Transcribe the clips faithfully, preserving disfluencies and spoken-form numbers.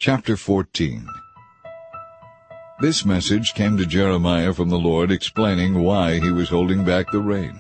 Chapter fourteen. This message came to Jeremiah from the Lord, explaining why he was holding back the rain.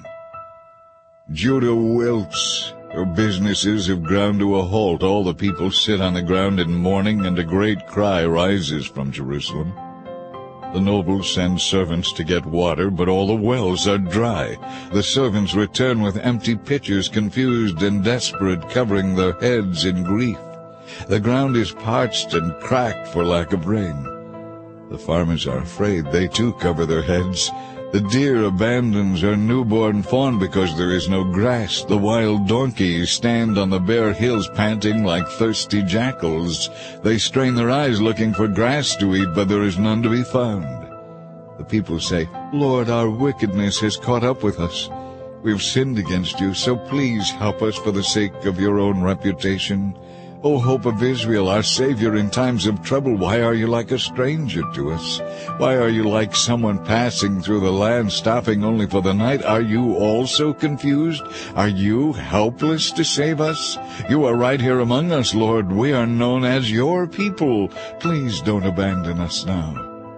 Judah wilts. Her businesses have ground to a halt. All the people sit on the ground in mourning, and a great cry rises from Jerusalem. The nobles send servants to get water, but all the wells are dry. The servants return with empty pitchers, confused and desperate, covering their heads in grief. The ground is parched and cracked for lack of rain. The farmers are afraid. They too cover their heads. The deer abandons her newborn fawn because there is no grass. The wild donkeys stand on the bare hills panting like thirsty jackals. They strain their eyes looking for grass to eat, but there is none to be found. The people say, "Lord, our wickedness has caught up with us. We've sinned against you, so please help us for the sake of your own reputation. O hope of Israel, our Savior in times of trouble, why are you like a stranger to us? Why are you like someone passing through the land, stopping only for the night? Are you also confused? Are you helpless to save us? You are right here among us, Lord. We are known as your people. Please don't abandon us now."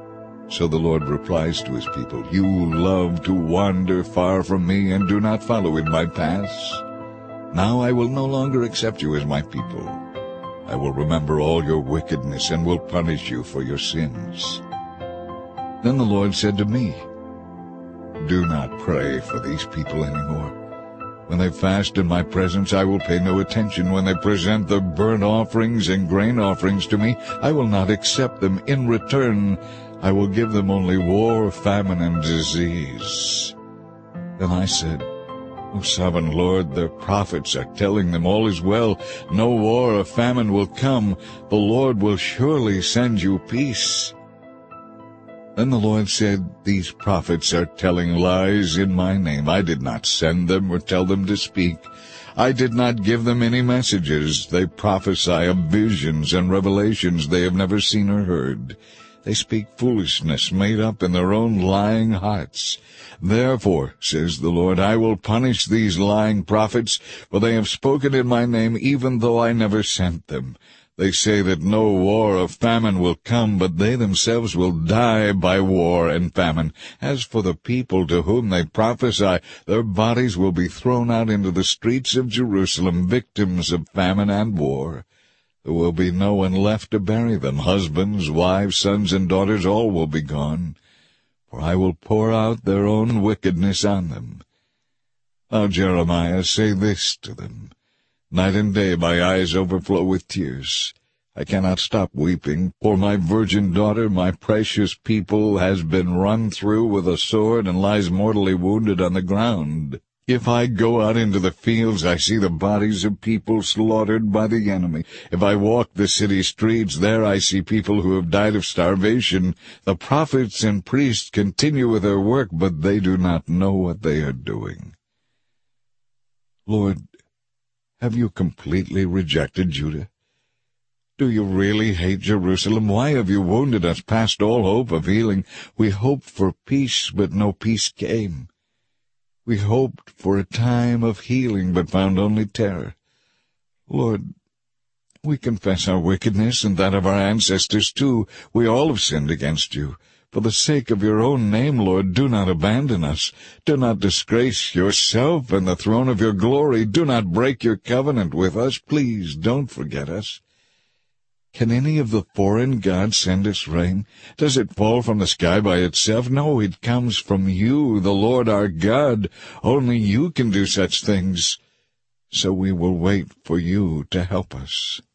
So the Lord replies to his people, "You love to wander far from me and do not follow in my paths. Now I will no longer accept you as my people. I will remember all your wickedness and will punish you for your sins." Then the Lord said to me, "Do not pray for these people anymore. When they fast in my presence, I will pay no attention. When they present their burnt offerings and grain offerings to me, I will not accept them. In return, I will give them only war, famine, and disease." Then I said, "O sovereign Lord, their prophets are telling them all is well. No war or famine will come. The Lord will surely send you peace." Then the Lord said, "These prophets are telling lies in my name. I did not send them or tell them to speak. I did not give them any messages. They prophesy of visions and revelations they have never seen or heard. They speak foolishness made up in their own lying hearts. Therefore, says the Lord, I will punish these lying prophets, for they have spoken in my name, even though I never sent them. They say that no war or famine will come, but they themselves will die by war and famine. As for the people to whom they prophesy, their bodies will be thrown out into the streets of Jerusalem, victims of famine and war. There will be no one left to bury them. Husbands, wives, sons, and daughters, all will be gone. For I will pour out their own wickedness on them. Now, Jeremiah, say this to them. Night and day my eyes overflow with tears. I cannot stop weeping, for my virgin daughter, my precious people, has been run through with a sword and lies mortally wounded on the ground. If I go out into the fields, I see the bodies of people slaughtered by the enemy. If I walk the city streets, there I see people who have died of starvation. The prophets and priests continue with their work, but they do not know what they are doing. Lord, have you completely rejected Judah? Do you really hate Jerusalem? Why have you wounded us past all hope of healing? We hoped for peace, but no peace came. We hoped for a time of healing, but found only terror. Lord, we confess our wickedness and that of our ancestors too. We all have sinned against you. For the sake of your own name, Lord, do not abandon us. Do not disgrace yourself and the throne of your glory. Do not break your covenant with us. Please don't forget us. Can any of the foreign gods send us rain? Does it fall from the sky by itself? No, it comes from you, the Lord our God. Only you can do such things. So we will wait for you to help us.